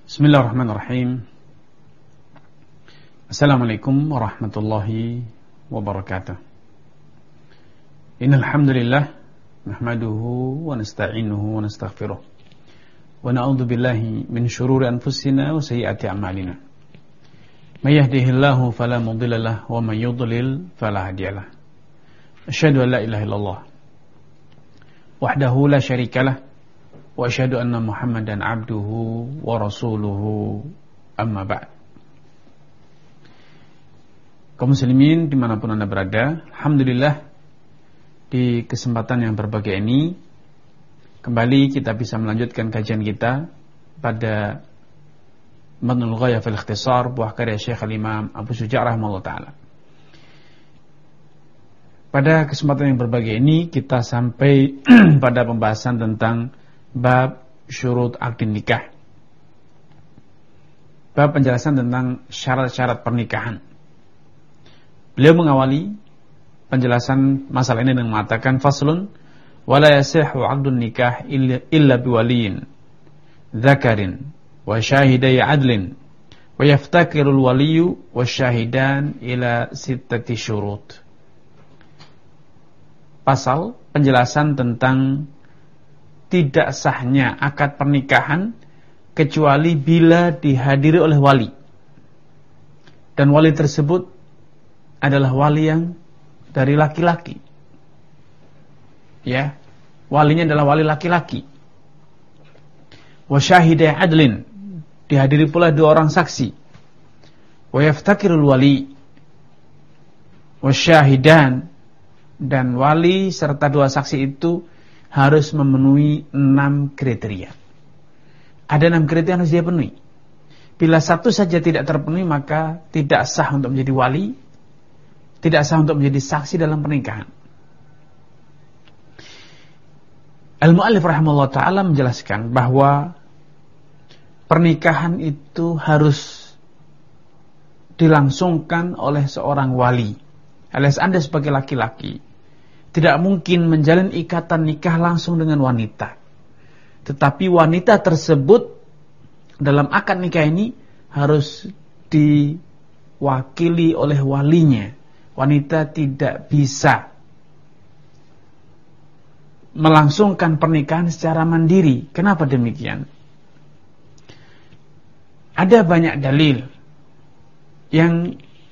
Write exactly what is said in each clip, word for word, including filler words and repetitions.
Bismillahirrahmanirrahim. Assalamualaikum warahmatullahi wabarakatuh. Innal hamdalillah nahmaduhu wa nasta'inuhu wa nastaghfiruh. Wa na'udzu billahi min shururi anfusina wa sayyiati a'malina. May yahdihillahu fala mudilla lahu wa may yudlil fala hadiya lahu. Asyhadu an la ilaha illallah wahdahu la syarikalah wa asyhadu anna Muhammadan abduhu wa rasuluhu, amma ba'd. Kaum muslimin dimanapun anda berada, alhamdulillah di kesempatan yang berbahagia ini kembali kita bisa melanjutkan kajian kita pada Matnul Ghayah fil Ikhtisar, buah karya Syekh Al-Imam Abu Syuja' rahimahullah ta'ala. Pada kesempatan yang berbahagia ini kita sampai pada pembahasan tentang bab syurut akdin nikah, bab penjelasan tentang syarat-syarat pernikahan. Beliau mengawali penjelasan masalah ini dengan mengatakan faslun wala yasihhu akdun nikah illa, illa biwaliyin dzakarin wa syahidai adlin wa yaftakirul waliyu wa syahidan ila sittati syurut. Pasal penjelasan tentang tidak sahnya akad pernikahan kecuali bila dihadiri oleh wali, dan wali tersebut adalah wali yang dari laki-laki. Ya, walinya adalah wali laki-laki. Wa syahidai adlin, dihadiri pula dua orang saksi. Wa yaftakirul wali wa syahidan, dan wali serta dua saksi itu harus memenuhi enam kriteria. Ada enam kriteria yang harus dia penuhi. Bila satu saja tidak terpenuhi, maka tidak sah untuk menjadi wali, tidak sah untuk menjadi saksi dalam pernikahan. Al-Mu'allif rahimahullah ta'ala menjelaskan bahwa pernikahan itu harus dilangsungkan oleh seorang wali. Alias Anda sebagai laki-laki tidak mungkin menjalin ikatan nikah langsung dengan wanita, tetapi wanita tersebut dalam akad nikah ini harus diwakili oleh walinya. Wanita tidak bisa melangsungkan pernikahan secara mandiri. Kenapa demikian? Ada banyak dalil yang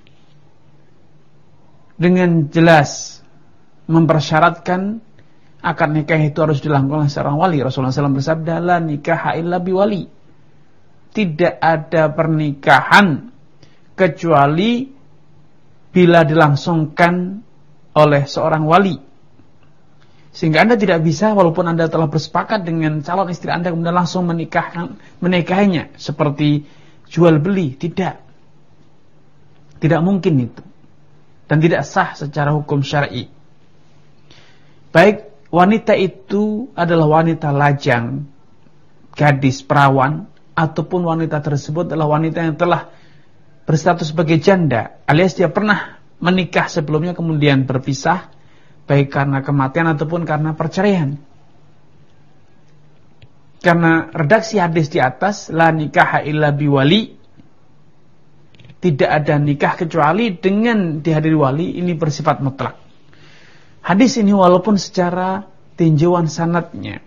dengan jelas mempersyaratkan akad nikah itu harus dilakukan oleh seorang wali. Rasulullah shallallahu alaihi wasallam bersabda, la nikaha illa biwali. Tidak ada pernikahan kecuali bila dilangsungkan oleh seorang wali. Sehingga Anda tidak bisa, walaupun Anda telah bersepakat dengan calon istri Anda, kemudian langsung menikah, menikahinya seperti jual beli. Tidak. Tidak mungkin itu. Dan tidak sah secara hukum syar'i. Baik wanita itu adalah wanita lajang, gadis, perawan, ataupun wanita tersebut adalah wanita yang telah berstatus sebagai janda, alias dia pernah menikah sebelumnya kemudian berpisah, baik karena kematian ataupun karena perceraian. Karena redaksi hadis di atas, la nikaha illa biwali, tidak ada nikah kecuali dengan dihadiri wali, ini bersifat mutlak. Hadis ini walaupun secara tinjauan sanadnya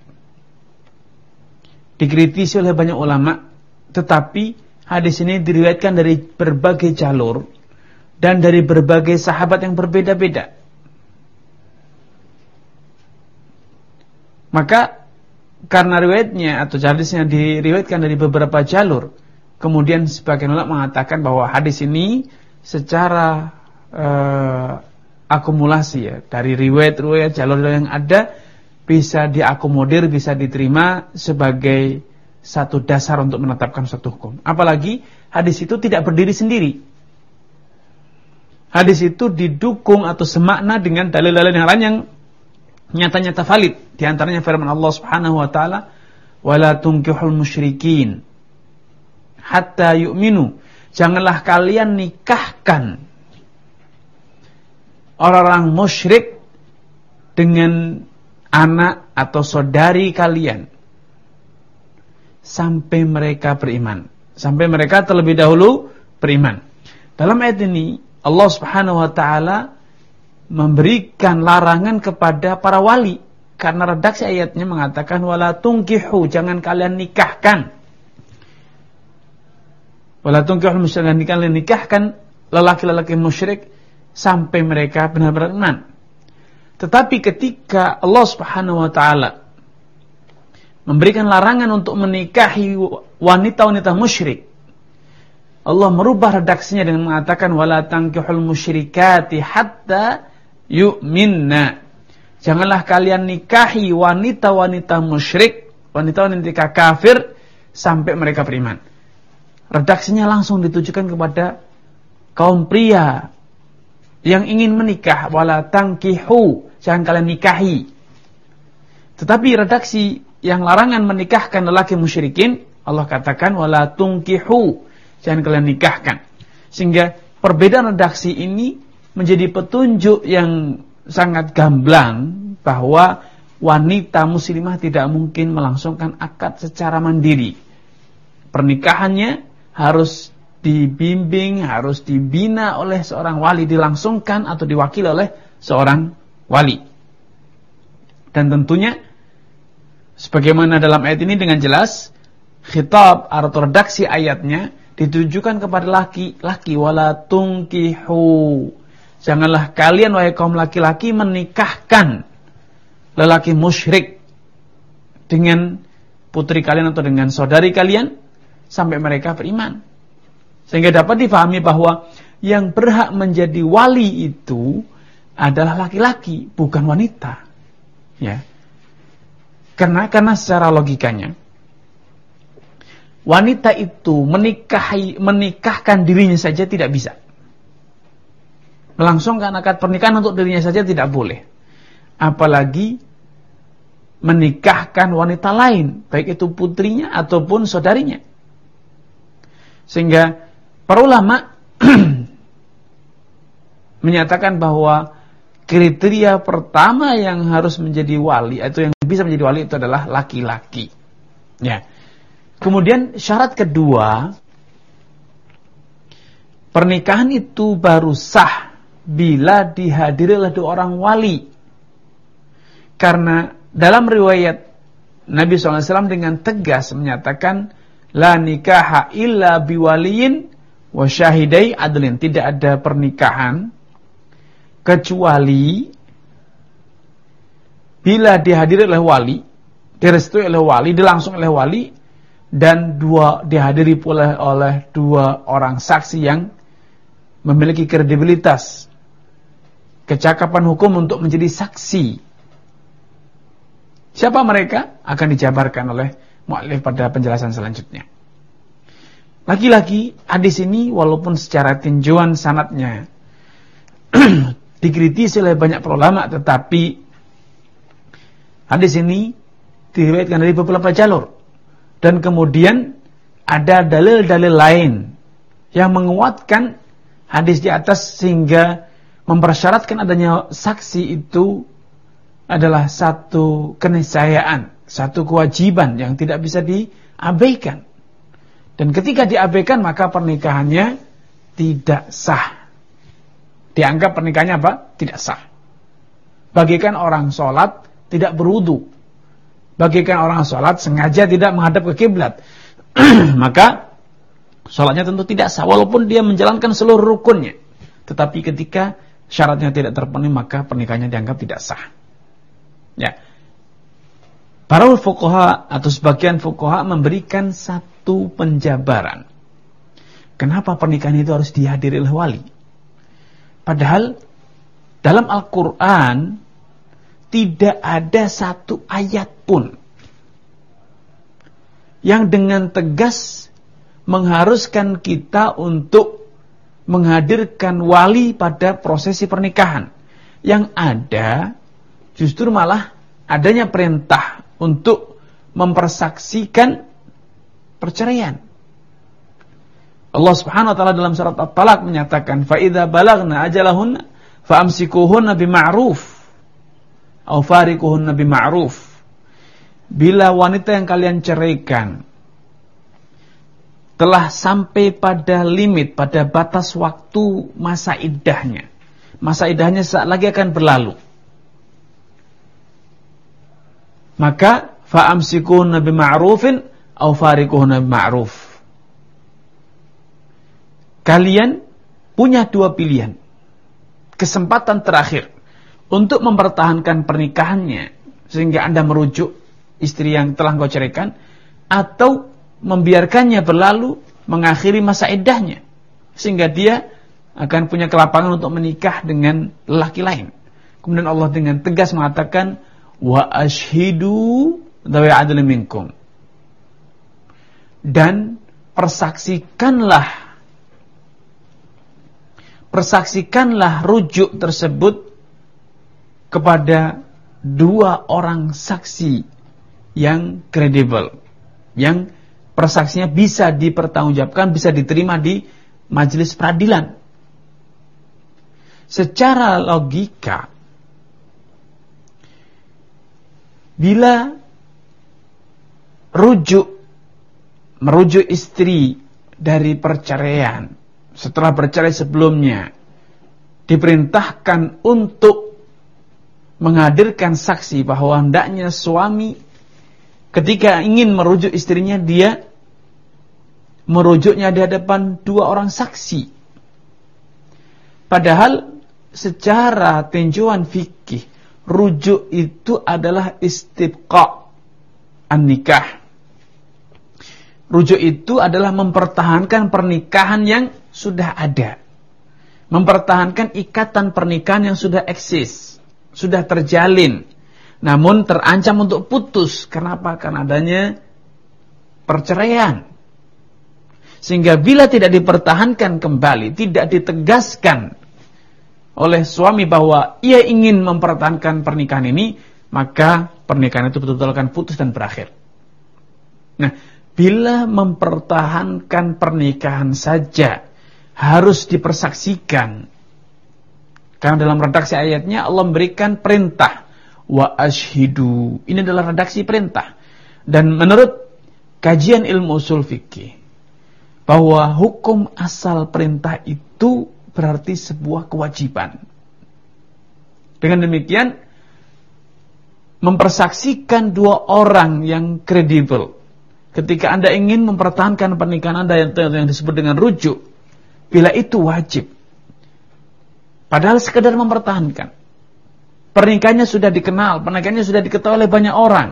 dikritisi oleh banyak ulama, tetapi hadis ini diriwayatkan dari berbagai jalur dan dari berbagai sahabat yang berbeda-beda. Maka karena riwayatnya atau hadisnya diriwayatkan dari beberapa jalur, kemudian sebagian ulama mengatakan bahwa hadis ini secara uh, akumulasi ya, dari riwayat-riwayat jalur yang ada bisa diakomodir, bisa diterima sebagai satu dasar untuk menetapkan suatu hukum. Apalagi hadis itu tidak berdiri sendiri. Hadis itu didukung atau semakna dengan dalil-dalil yang lain yang nyata-nyata valid. Di antaranya firman Allah Subhanahu wa taala, "Wala tunkihul musyrikin hatta yu'minu." Janganlah kalian nikahkan orang-orang musyrik dengan anak atau saudari kalian sampai mereka beriman. sampai mereka terlebih dahulu beriman. Dalam ayat ini Allah Subhanahu wa taala memberikan larangan kepada para wali, karena redaksi ayatnya mengatakan wala tunkihu, jangan kalian nikahkan. Wala tunkihul musyrikin, kalian nikahkan lelaki-lelaki musyrik sampai mereka benar-benar iman. Tetapi ketika Allah Subhanahu wa taala memberikan larangan untuk menikahi wanita-wanita musyrik, Allah merubah redaksinya dengan mengatakan wala tankihul musyrikati hatta yu'minna. Janganlah kalian nikahi wanita-wanita musyrik, wanita-wanita kafir sampai mereka beriman. Redaksinya langsung ditujukan kepada kaum pria yang ingin menikah, wala tankihu, jangan kalian nikahi. Tetapi redaksi yang larangan menikahkan lelaki musyrikin, Allah katakan wala tunkihu, jangan kalian nikahkan. Sehingga perbedaan redaksi ini menjadi petunjuk yang sangat gamblang bahwa wanita muslimah tidak mungkin melangsungkan akad secara mandiri. Pernikahannya harus dibimbing, harus dibina oleh seorang wali, dilangsungkan atau diwakili oleh seorang wali. Dan tentunya sebagaimana dalam ayat ini dengan jelas khitab atau redaksi ayatnya ditujukan kepada laki-laki, wala tunkihu. Janganlah kalian wahai kaum laki-laki menikahkan lelaki musyrik dengan putri kalian atau dengan saudari kalian sampai mereka beriman. Sehingga dapat difahami bahwa yang berhak menjadi wali itu adalah laki-laki, bukan wanita. Ya. Karena karena secara logikanya wanita itu menikahi menikahkan dirinya saja tidak bisa. Melangsungkan akad pernikahan untuk dirinya saja tidak boleh. Apalagi menikahkan wanita lain, baik itu putrinya ataupun saudarinya. Sehingga para ulama menyatakan bahwa kriteria pertama yang harus menjadi wali atau yang bisa menjadi wali itu adalah laki-laki. Ya. Kemudian syarat kedua, pernikahan itu baru sah bila dihadiri oleh dua orang wali. Karena dalam riwayat Nabi shallallahu alaihi wasallam dengan tegas menyatakan la nikaha illa biwaliyin wa syahidai adlin. Tidak ada pernikahan kecuali bila dihadiri oleh wali, direstui oleh wali, dilangsung oleh wali, dan dua dihadiri oleh oleh dua orang saksi yang memiliki kredibilitas, kecakapan hukum untuk menjadi saksi. Siapa mereka? Akan dijabarkan oleh mu'allif pada penjelasan selanjutnya. Lagi-lagi hadis ini walaupun secara tinjauan sanadnya dikritisi oleh banyak ulama, tetapi hadis ini diriwayatkan dari beberapa jalur. Dan kemudian ada dalil-dalil lain yang menguatkan hadis di atas sehingga mempersyaratkan adanya saksi itu adalah satu keniscayaan, satu kewajiban yang tidak bisa diabaikan. Dan ketika diabaikan maka pernikahannya tidak sah. Dianggap pernikahannya apa? Tidak sah. Bagaikan orang sholat tidak berwudu. Bagaikan orang sholat sengaja tidak menghadap ke kiblat. Maka sholatnya tentu tidak sah walaupun dia menjalankan seluruh rukunnya. Tetapi ketika syaratnya tidak terpenuhi maka pernikahannya dianggap tidak sah. Ya. Para fuqaha atau sebagian fuqaha memberikan satu penjabaran. Kenapa pernikahan itu harus dihadiri oleh wali? Padahal dalam Al-Quran tidak ada satu ayat pun yang dengan tegas mengharuskan kita untuk menghadirkan wali pada prosesi pernikahan. Yang ada justru malah adanya perintah untuk mempersaksikan perceraian. Allah Subhanahu wa taala dalam surat At-Talaq menyatakan fa idza balagna ajalahunna famsikuhunna bima'ruf aw fariquhunna bima'ruf. Bila wanita yang kalian ceraikan telah sampai pada limit, pada batas waktu masa iddahnya. Masa iddahnya saat lagi akan berlalu. Maka fa'amsikuhunna bima'rufin aw fariquhunna bima'ruf. Kalian punya dua pilihan. Kesempatan terakhir untuk mempertahankan pernikahannya sehingga Anda merujuk istri yang telah engkau ceraikan, atau membiarkannya berlalu, mengakhiri masa iddahnya sehingga dia akan punya kelapangan untuk menikah dengan lelaki lain. Kemudian Allah dengan tegas mengatakan, wa ashhidu dhawi adlin minkum, dan persaksikanlah persaksikanlah rujuk tersebut kepada dua orang saksi yang kredibel, yang persaksinya bisa dipertanggungjawabkan, bisa diterima di majelis peradilan. Secara logika, bila rujuk merujuk istri dari perceraian setelah bercerai sebelumnya, diperintahkan untuk menghadirkan saksi bahwa hendaknya suami ketika ingin merujuk istrinya, dia merujuknya di hadapan dua orang saksi. Padahal secara tinjauan fikih, rujuk itu adalah istibqa an-nikah. Rujuk itu adalah mempertahankan pernikahan yang sudah ada, mempertahankan ikatan pernikahan yang sudah eksis, sudah terjalin, namun terancam untuk putus. Kenapa? Karena adanya perceraian. Sehingga bila tidak dipertahankan kembali, tidak ditegaskan oleh suami bahwa ia ingin mempertahankan pernikahan ini, maka pernikahan itu betul-betul akan putus dan berakhir. Nah, bila mempertahankan pernikahan saja harus dipersaksikan, karena dalam redaksi ayatnya Allah memberikan perintah, wa ashhidu. Ini adalah redaksi perintah. Dan menurut kajian ilmu usul fikih, bahwa hukum asal perintah itu berarti sebuah kewajiban. Dengan demikian, mempersaksikan dua orang yang kredibel ketika Anda ingin mempertahankan pernikahan Anda yang, yang disebut dengan rujuk, bila itu wajib. Padahal sekedar mempertahankan. Pernikahannya sudah dikenal, pernikahannya sudah diketahui oleh banyak orang.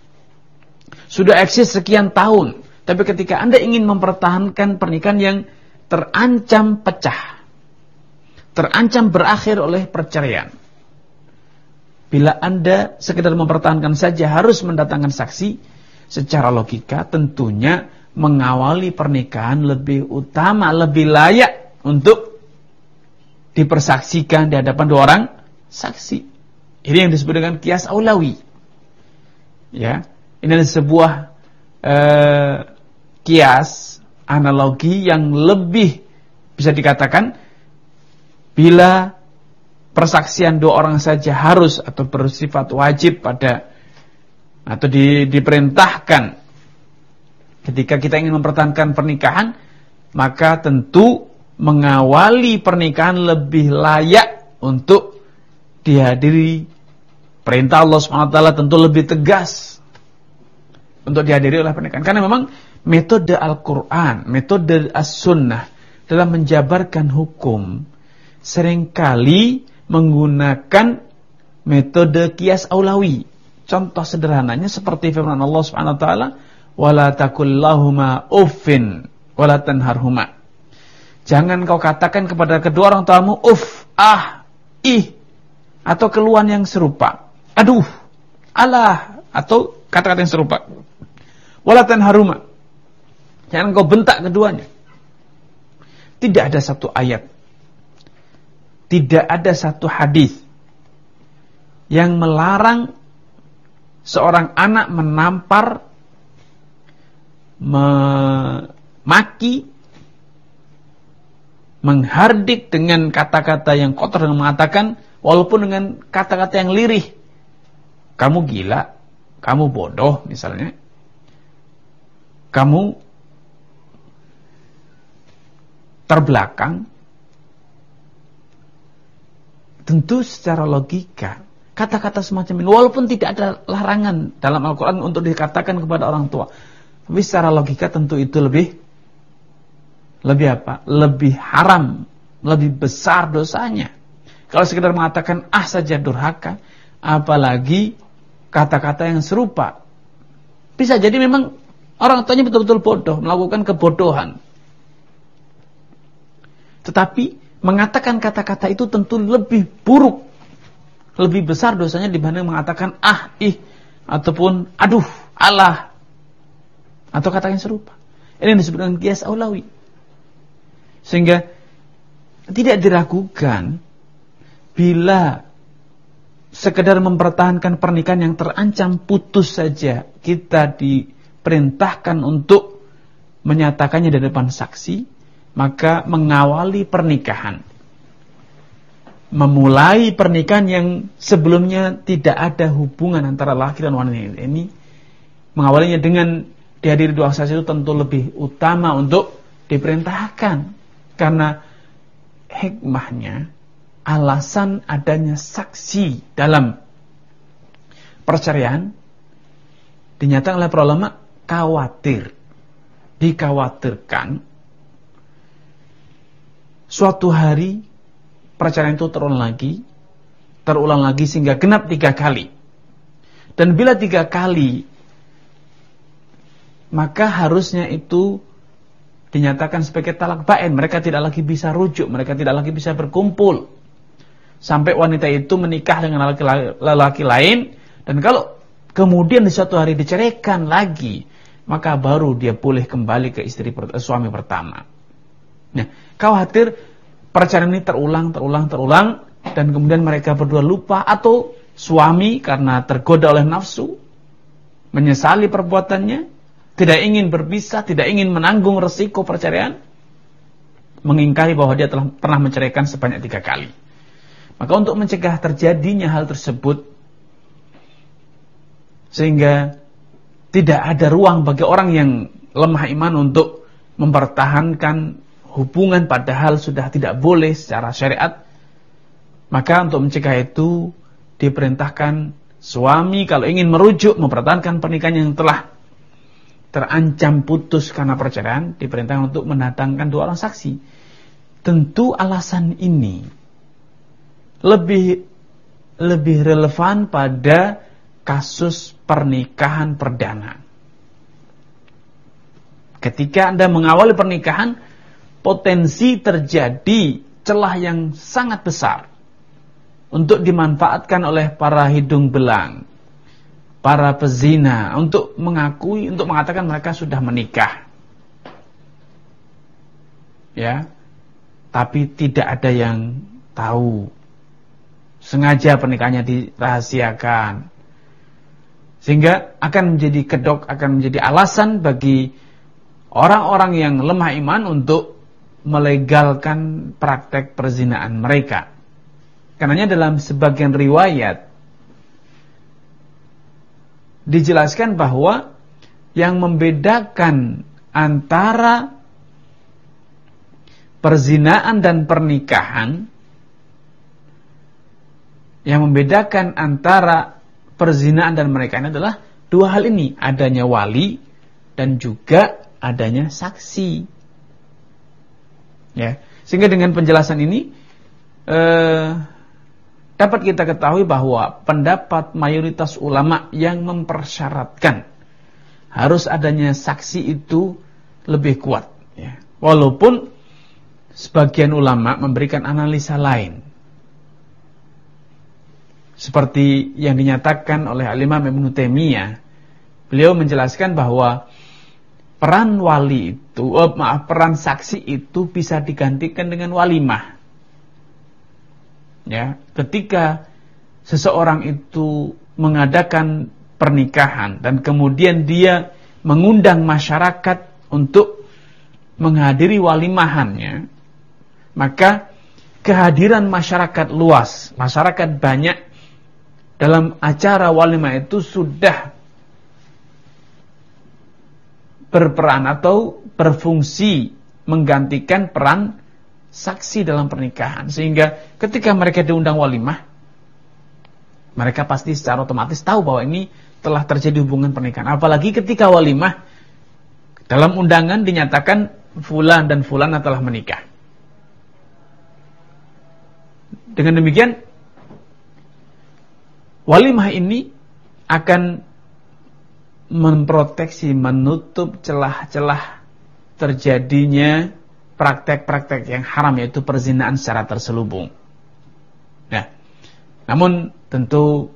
Sudah eksis sekian tahun. Tapi ketika Anda ingin mempertahankan pernikahan yang terancam pecah, terancam berakhir oleh perceraian, bila Anda sekedar mempertahankan saja harus mendatangkan saksi, secara logika tentunya mengawali pernikahan lebih utama, lebih layak untuk dipersaksikan di hadapan dua orang saksi. Ini yang disebut dengan qiyas aulawi. Ya, ini adalah sebuah eh, qiyas analogi yang lebih bisa dikatakan bila persaksian dua orang saja harus atau bersifat wajib pada atau di, diperintahkan ketika kita ingin mempertahankan pernikahan, maka tentu mengawali pernikahan lebih layak untuk dihadiri. Perintah Allah subhanahu wa taala tentu lebih tegas untuk dihadiri oleh pernikahan. Karena memang metode Al-Quran, metode As-Sunnah dalam menjabarkan hukum seringkali menggunakan metode qiyas aulawi. Contoh sederhananya seperti firman Allah subhanahu wa taala, wala taqul lahuma uffin wala tanharhuma. Jangan kau katakan kepada kedua orang tuamu uff, ah, ih, atau keluhan yang serupa. Aduh, alah, atau kata-kata yang serupa. Wala tanharhuma. Jangan kau bentak keduanya. Tidak ada satu ayat, tidak ada satu hadis yang melarang seorang anak menampar, memaki, menghardik dengan kata-kata yang kotor dan mengatakan, walaupun dengan kata-kata yang lirih, kamu gila, kamu bodoh misalnya, kamu terbelakang, tentu secara logika kata-kata semacam ini, walaupun tidak ada larangan dalam Al-Quran untuk dikatakan kepada orang tua, tapi secara logika tentu itu lebih lebih apa? Lebih haram, lebih besar dosanya. Kalau sekedar mengatakan ah saja durhaka, apalagi kata-kata yang serupa. Bisa jadi memang orang tuanya betul-betul bodoh, melakukan kebodohan. Tetapi mengatakan kata-kata itu tentu lebih buruk, lebih besar dosanya dibanding mengatakan ah, ih, ataupun aduh, alah, atau kata yang serupa. Ini yang disebut dengan qiyas aulawi. Sehingga tidak diragukan bila sekedar mempertahankan pernikahan yang terancam putus saja, kita diperintahkan untuk menyatakannya di depan saksi, maka mengawali pernikahan, memulai pernikahan yang sebelumnya tidak ada hubungan antara laki dan wanita ini, mengawalinya dengan dihadiri dua saksi itu tentu lebih utama untuk diperintahkan. Karena hikmahnya, alasan adanya saksi dalam perceraian dinyatakan oleh para ulama, khawatir, dikhawatirkan suatu hari perceraian itu terulang lagi, terulang lagi sehingga genap tiga kali. Dan bila tiga kali, maka harusnya itu dinyatakan sebagai talak bain. Mereka tidak lagi bisa rujuk, mereka tidak lagi bisa berkumpul sampai wanita itu menikah dengan lelaki lain. Dan kalau kemudian di suatu hari diceraikan lagi, maka baru dia boleh kembali ke istri suami pertama. Nah, khawatir perceraian ini terulang, terulang, terulang, dan kemudian mereka berdua lupa, atau suami karena tergoda oleh nafsu menyesali perbuatannya, tidak ingin berpisah, tidak ingin menanggung resiko perceraian, mengingkari bahwa dia telah pernah menceraikan sebanyak tiga kali. Maka untuk mencegah terjadinya hal tersebut, sehingga tidak ada ruang bagi orang yang lemah iman untuk mempertahankan hubungan padahal sudah tidak boleh secara syariat, maka untuk mencegah itu diperintahkan suami kalau ingin merujuk, mempertahankan pernikahan yang telah terancam putus karena perceraian, diperintahkan untuk mendatangkan dua orang saksi. Tentu alasan ini lebih lebih relevan pada kasus pernikahan perdana. Ketika Anda mengawali pernikahan, potensi terjadi celah yang sangat besar untuk dimanfaatkan oleh para hidung belang, para pezina, untuk mengakui, untuk mengatakan mereka sudah menikah. Ya. Tapi tidak ada yang tahu. Sengaja pernikahannya dirahasiakan. Sehingga akan menjadi kedok, akan menjadi alasan bagi orang-orang yang lemah iman untuk melegalkan praktek perzinaan mereka. Karenanya dalam sebagian riwayat dijelaskan bahwa yang membedakan antara perzinaan dan pernikahan, yang membedakan antara perzinaan dan pernikahan adalah dua hal ini, adanya wali dan juga adanya saksi. Ya, sehingga dengan penjelasan ini eh, dapat kita ketahui bahwa pendapat mayoritas ulama yang mempersyaratkan harus adanya saksi itu lebih kuat. Ya. Walaupun sebagian ulama memberikan analisa lain. Seperti yang dinyatakan oleh Al-Imam Ibnu Taimiyah. Beliau menjelaskan bahwa peran wali itu, oh, maaf, peran saksi itu bisa digantikan dengan walimah. Ya, ketika seseorang itu mengadakan pernikahan dan kemudian dia mengundang masyarakat untuk menghadiri walimahannya, maka kehadiran masyarakat luas, masyarakat banyak dalam acara walimah itu sudah berperan atau berfungsi menggantikan peran saksi dalam pernikahan, sehingga ketika mereka diundang walimah, mereka pasti secara otomatis tahu bahwa ini telah terjadi hubungan pernikahan. Apalagi ketika walimah dalam undangan dinyatakan fulan dan fulana telah menikah. Dengan demikian walimah ini akan memproteksi, menutup celah-celah terjadinya praktek-praktek yang haram, yaitu perzinahan secara terselubung. Nah, namun tentu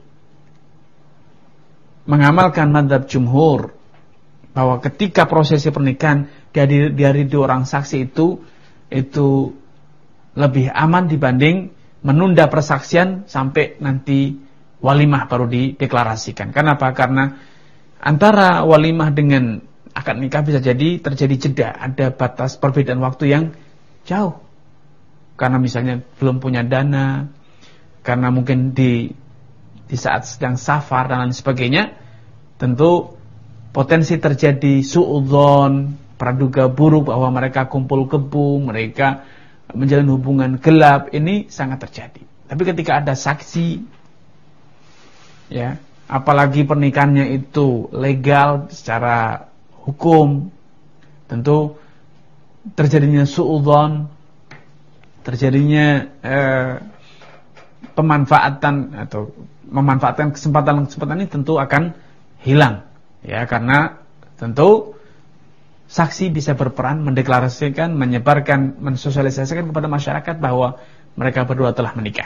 mengamalkan mazhab jumhur bahwa ketika prosesi pernikahan dari dari dua orang saksi itu itu lebih aman dibanding menunda persaksian sampai nanti walimah baru dideklarasikan. Kenapa? Karena antara walimah dengan akad nikah bisa jadi terjadi jeda, ada batas perbedaan waktu yang jauh. Karena misalnya belum punya dana, karena mungkin di di saat sedang safar dan lain sebagainya, tentu potensi terjadi suudzon, praduga buruk bahwa mereka kumpul kebo, mereka menjalin hubungan gelap, ini sangat terjadi. Tapi ketika ada saksi, ya, apalagi pernikahannya itu legal secara hukum, tentu terjadinya suudzon, terjadinya eh, pemanfaatan atau memanfaatkan kesempatan-kesempatan ini tentu akan hilang, ya, karena tentu saksi bisa berperan mendeklarasikan, menyebarkan, mensosialisasikan kepada masyarakat bahwa mereka berdua telah menikah.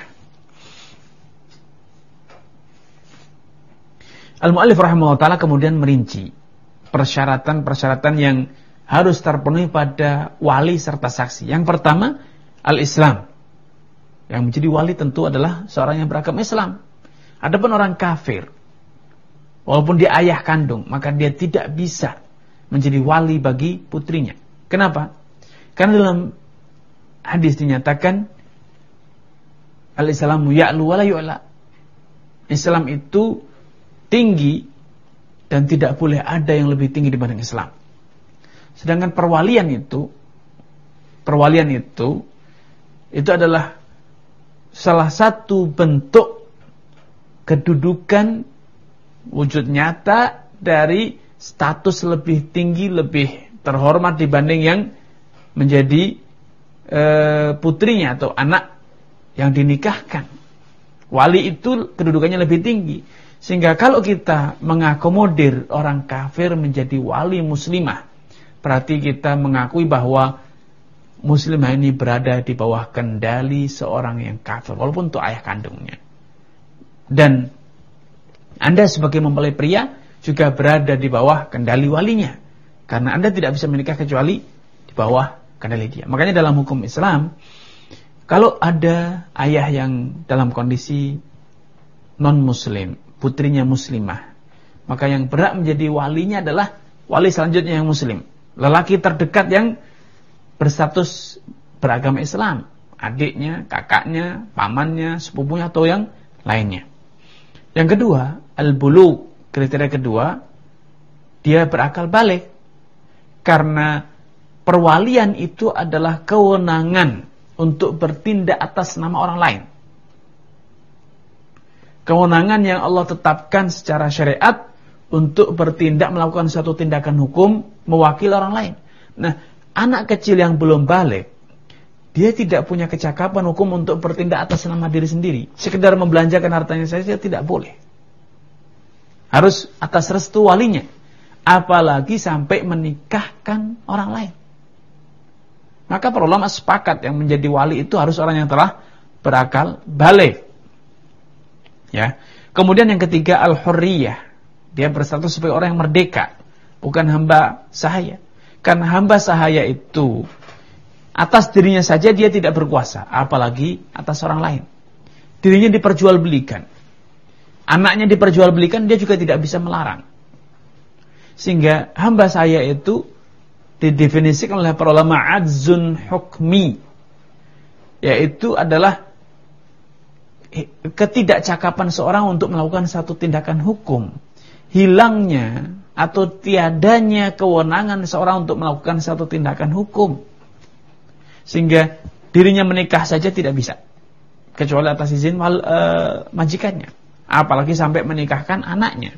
Al-Mu'allif rahimahullah ta'ala kemudian merinci persyaratan-persyaratan yang harus terpenuhi pada wali serta saksi. Yang pertama, al-Islam. Yang menjadi wali tentu adalah seorang yang beragama Islam. Adapun orang kafir, walaupun dia ayah kandung, maka dia tidak bisa menjadi wali bagi putrinya. Kenapa? Karena dalam hadis dinyatakan al-Islamu ya'lu wa la yu'la. Islam itu tinggi dan tidak boleh ada yang lebih tinggi dibanding Islam. Sedangkan perwalian itu perwalian itu itu adalah salah satu bentuk kedudukan wujud nyata dari status lebih tinggi, lebih terhormat dibanding yang menjadi e, putrinya atau anak yang dinikahkan. Wali itu kedudukannya lebih tinggi. Sehingga kalau kita mengakomodir orang kafir menjadi wali muslimah, berarti kita mengakui bahwa muslimah ini berada di bawah kendali seorang yang kafir, walaupun itu ayah kandungnya. Dan Anda sebagai mempelai pria juga berada di bawah kendali walinya, karena Anda tidak bisa menikah kecuali di bawah kendali dia. Makanya dalam hukum Islam, kalau ada ayah yang dalam kondisi non-muslim, putrinya muslimah, maka yang berhak menjadi walinya adalah wali selanjutnya yang muslim, lelaki terdekat yang berstatus beragama Islam, adiknya, kakaknya, pamannya, sepupunya atau yang lainnya. Yang kedua, al-bulugh, kriteria kedua, dia berakal balik. Karena perwalian itu adalah kewenangan untuk bertindak atas nama orang lain. Kewenangan yang Allah tetapkan secara syariat untuk bertindak melakukan suatu tindakan hukum mewakili orang lain. Nah, anak kecil yang belum balik, dia tidak punya kecakapan hukum untuk bertindak atas nama diri sendiri. Sekedar membelanjakan hartanya saja tidak boleh. Harus atas restu walinya. Apalagi sampai menikahkan orang lain. Maka para ulama sepakat yang menjadi wali itu harus orang yang telah berakal balik. Ya. Kemudian yang ketiga, al-hurriyah. Dia berstatus sebagai orang yang merdeka, bukan hamba sahaya. Karena hamba sahaya itu atas dirinya saja dia tidak berkuasa, apalagi atas orang lain. Dirinya diperjualbelikan, anaknya diperjualbelikan, dia juga tidak bisa melarang. Sehingga hamba sahaya itu didefinisikan oleh para ulama adzun hukmi, yaitu adalah ketidakcakapan seorang untuk melakukan satu tindakan hukum, hilangnya atau tiadanya kewenangan seorang untuk melakukan satu tindakan hukum. Sehingga dirinya menikah saja tidak bisa, kecuali atas izin wal, e, majikannya, apalagi sampai menikahkan anaknya.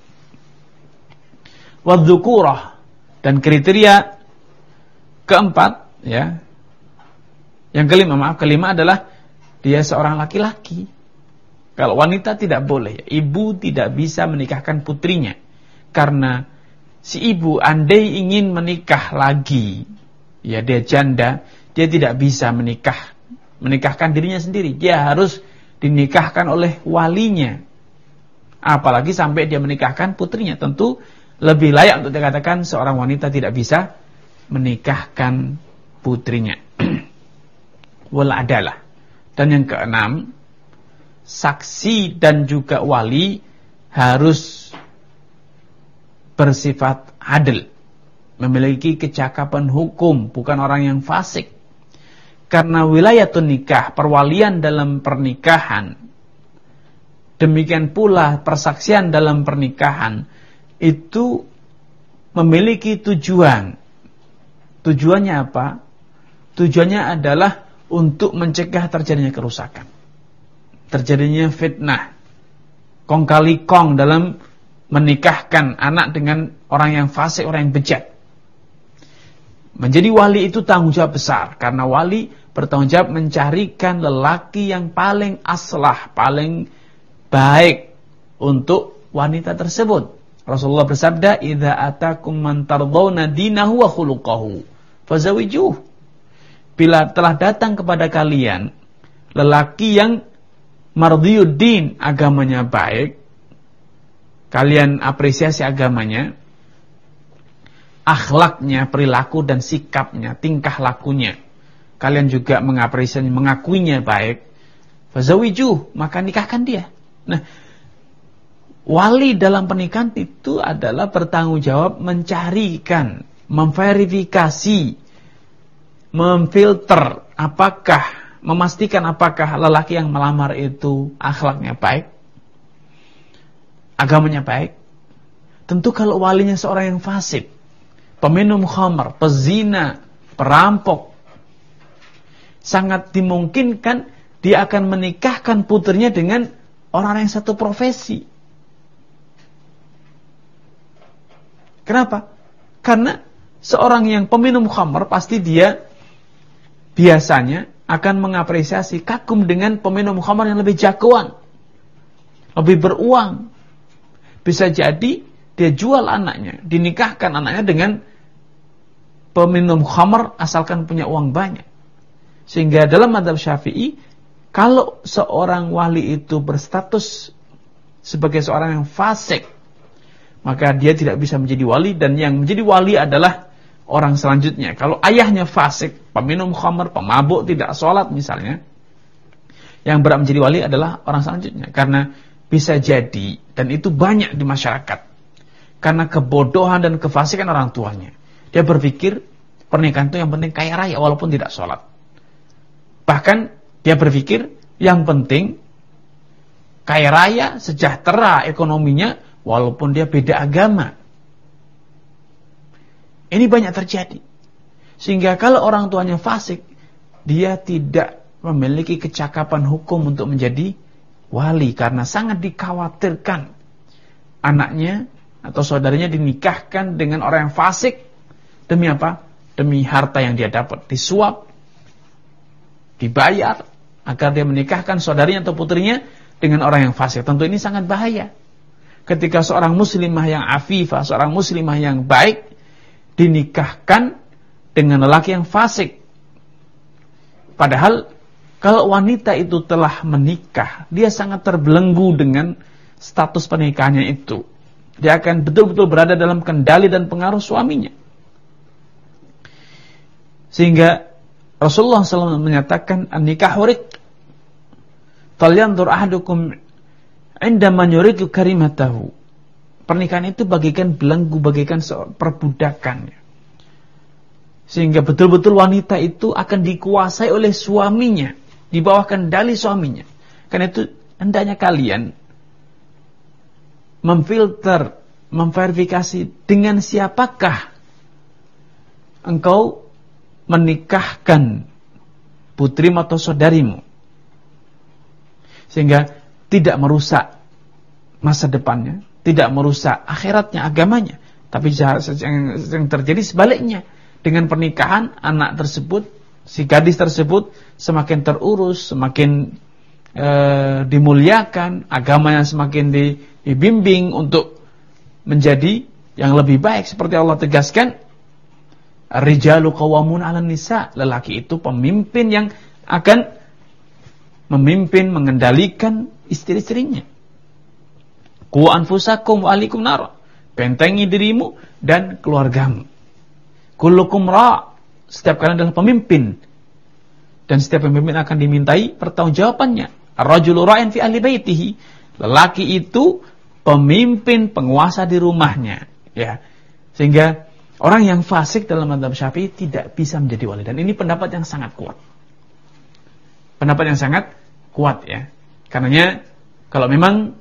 Wadzukurah, dan kriteria keempat, ya, yang kelima, maaf, kelima adalah dia seorang laki-laki. Kalau wanita tidak boleh, ibu tidak bisa menikahkan putrinya, karena si ibu andai ingin menikah lagi, ya dia janda, dia tidak bisa menikah, menikahkan dirinya sendiri. Dia harus dinikahkan oleh walinya. Apalagi sampai dia menikahkan putrinya. Tentu lebih layak untuk dikatakan seorang wanita tidak bisa menikahkan putrinya. Wal adalah. Dan yang keenam, saksi dan juga wali harus bersifat adil, memiliki kecakapan hukum, bukan orang yang fasik. Karena wilayatun nikah, perwalian dalam pernikahan, demikian pula persaksian dalam pernikahan, itu memiliki tujuan. Tujuannya apa? Tujuannya adalah untuk mencegah terjadinya kerusakan, terjadinya fitnah, kong kali kong dalam menikahkan anak dengan orang yang fasik, orang yang bejat. Menjadi wali itu tanggung jawab besar, karena wali bertanggung jawab mencarikan lelaki yang paling aslah, paling baik untuk wanita tersebut. Rasulullah bersabda, "Idza atakum man tardawna dinahu wa khuluquhu, fazawijuh." Bila telah datang kepada kalian lelaki yang mardiyuddin, agamanya baik, kalian apresiasi agamanya, akhlaknya, perilaku dan sikapnya, tingkah lakunya, kalian juga mengapresiasi, mengakuinya baik, fazawijuh, maka nikahkan dia. Nah, wali dalam pernikahan itu adalah bertanggung jawab mencarikan, memverifikasi, memfilter, apakah, memastikan apakah lelaki yang melamar itu akhlaknya baik, agamanya baik. Tentu kalau walinya seorang yang fasik, peminum khamar, pezina, perampok, sangat dimungkinkan dia akan menikahkan putrinya dengan orang yang satu profesi. Kenapa? Karena seorang yang peminum khamar pasti dia biasanya akan mengapresiasi, kagum dengan peminum khamar yang lebih jagoan, lebih beruang. Bisa jadi dia jual anaknya, dinikahkan anaknya dengan peminum khamar asalkan punya uang banyak. Sehingga dalam mazhab Syafi'i, kalau seorang wali itu berstatus sebagai seorang yang fasik, maka dia tidak bisa menjadi wali, dan yang menjadi wali adalah orang selanjutnya. Kalau ayahnya fasik, peminum khamar, pemabuk, tidak sholat misalnya, yang berhak menjadi wali adalah orang selanjutnya. Karena bisa jadi, dan itu banyak di masyarakat, karena kebodohan dan kefasikan orang tuanya, dia berpikir pernikahan itu yang penting kaya raya walaupun tidak sholat. Bahkan dia berpikir yang penting kaya raya, sejahtera ekonominya walaupun dia beda agama. Ini banyak terjadi. Sehingga kalau orang tuanya fasik, dia tidak memiliki kecakapan hukum untuk menjadi wali, karena sangat dikhawatirkan anaknya atau saudaranya dinikahkan dengan orang yang fasik. Demi apa? Demi harta yang dia dapat, disuap, dibayar agar dia menikahkan saudaranya atau putrinya dengan orang yang fasik. Tentu ini sangat bahaya. Ketika seorang muslimah yang afifah, seorang muslimah yang baik dinikahkan dengan lelaki yang fasik. Padahal kalau wanita itu telah menikah, dia sangat terbelenggu dengan status pernikahannya itu. Dia akan betul-betul berada dalam kendali dan pengaruh suaminya. Sehingga Rasulullah shallallahu alaihi wasallam menyatakan, an-nikahu riq, falyanzur ahadukum inda man yuridu karimatahu. Pernikahan itu bagaikan belenggu, bagaikan perbudakan. Sehingga betul-betul wanita itu akan dikuasai oleh suaminya, di bawah kendali suaminya. Karena itu hendaknya kalian memfilter, memverifikasi dengan siapakah engkau menikahkan putrimu atau saudarimu, sehingga tidak merusak masa depannya, tidak merusak akhiratnya, agamanya. Tapi yang, yang terjadi sebaliknya, dengan pernikahan anak tersebut, si gadis tersebut semakin terurus, semakin e, dimuliakan, agamanya semakin dibimbing untuk menjadi yang lebih baik. Seperti Allah tegaskan, ar-rijalu qawwamun 'alan nisa, lelaki itu pemimpin yang akan memimpin, mengendalikan istri-istrinya. Qu anfusakum wa ahlikum nar, bentengi dirimu dan keluargamu. Kullukum ra', setiap kalian adalah pemimpin, dan setiap pemimpin akan dimintai pertanggungjawabannya. Ar-rajulu ra'in fi ahli baitihi, lelaki itu pemimpin, penguasa di rumahnya, ya. Sehingga orang yang fasik dalam mazhab Syafi'i tidak bisa menjadi wali, dan ini pendapat yang sangat kuat. Pendapat yang sangat kuat, ya. Karenanya kalau memang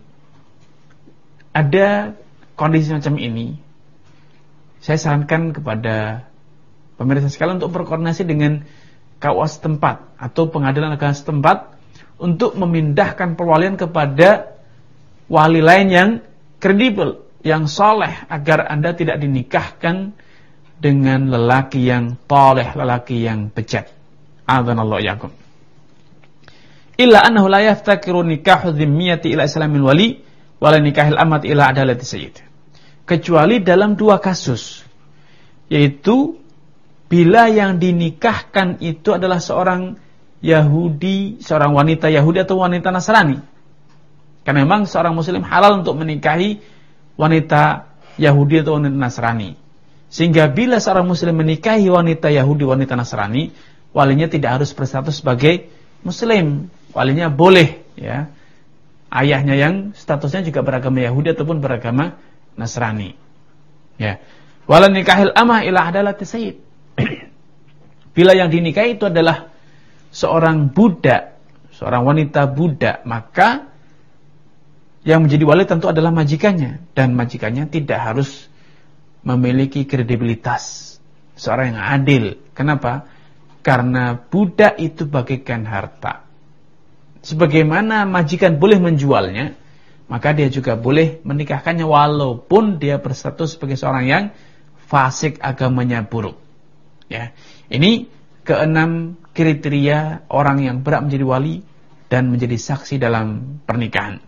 ada kondisi macam ini, saya sarankan kepada pemirsa sekalian untuk berkoordinasi dengan K U A setempat atau pengadilan agama setempat untuk memindahkan perwalian kepada wali lain yang kredibel, yang soleh, agar Anda tidak dinikahkan dengan lelaki yang toleh, lelaki yang bejat. Adzanallahu iyyakum. Illa annahu la yaftakiru nikahu dhimmiyati ila islamil wali wala nikahil amat ila adalati sayyid. Kecuali dalam dua kasus, yaitu bila yang dinikahkan itu adalah seorang Yahudi, seorang wanita Yahudi atau wanita Nasrani. Karena memang seorang muslim halal untuk menikahi wanita Yahudi atau wanita Nasrani. Sehingga bila seorang muslim menikahi wanita Yahudi, wanita Nasrani, walinya tidak harus berstatus sebagai muslim. Walinya boleh, ya, ayahnya yang statusnya juga beragama Yahudi ataupun beragama Nasrani, ya. Wala nikahil amah ila adalati sayyid. Bila yang dinikahi itu adalah seorang budak, seorang wanita budak, maka yang menjadi wali tentu adalah majikannya, dan majikannya tidak harus memiliki kredibilitas, seorang yang adil. Kenapa? Karena budak itu bagaikan harta. Sebagaimana majikan boleh menjualnya, maka dia juga boleh menikahkannya walaupun dia berstatus sebagai seorang yang fasik, agamanya buruk. Ya, ini keenam kriteria orang yang berhak menjadi wali dan menjadi saksi dalam pernikahan.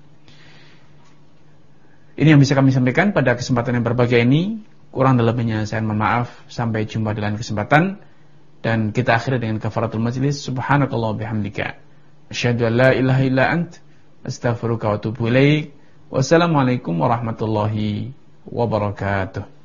Ini yang bisa kami sampaikan pada kesempatan yang berbahagia ini. Kurang dalamnya saya mohon maaf. Sampai jumpa di lain kesempatan, dan kita akhiri dengan kafaratul majlis. Subhanakallah bihamdika, asyhadu an la ilaha illa ant, astaghfiruka wa atubu ilaik. Wassalamualaikum warahmatullahi wabarakatuh.